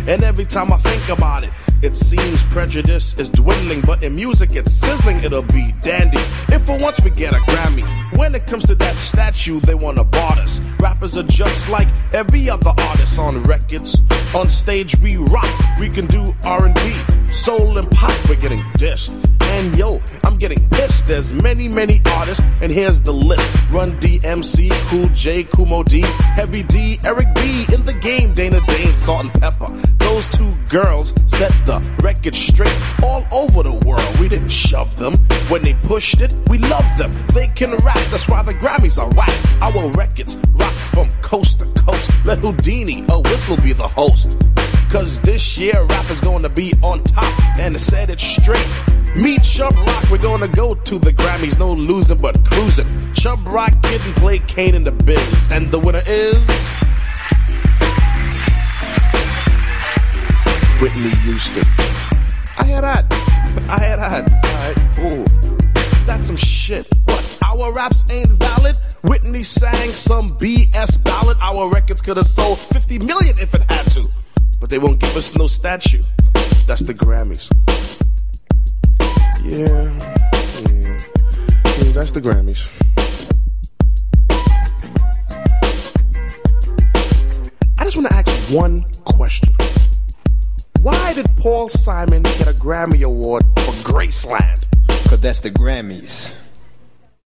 And every time I think about it, it seems prejudice is dwindling. But in music it's sizzling, it'll be dandy if for once we get a Grammy. When it comes to that statue, they wanna bar us. Rappers are just like every other artist on records. On stage we rock, we can do R&B, soul and pop, we're getting dissed. And yo, I'm getting pissed. There's many, many artists, and here's the list. Run DMC, Cool J, Kumo D, Heavy D, Eric B, In the Game, Dana Dane, Salt and Pepper. Those two girls set the record straight all over the world. We didn't shove them. When they pushed it, we loved them. They can rap, that's why the Grammys are whack. Our records rock from coast to coast. Let Houdini, a whistle, be the host. Cause this year rap is gonna be on top, and to set it straight, meet Chubb Rock, we're gonna go to the Grammys, no losing but cruising. Chubb Rock didn't play Kane in the Biz, and the winner is Whitney Houston. I had that. Alright, ooh, that's some shit. What? Our raps ain't valid? Whitney sang some BS ballad. Our records could've sold 50 million if it had to, but they won't give us no statue. That's the Grammys. Yeah, that's the Grammys. I just want to ask one question. Why did Paul Simon get a Grammy Award for Graceland? 'Cause that's the Grammys.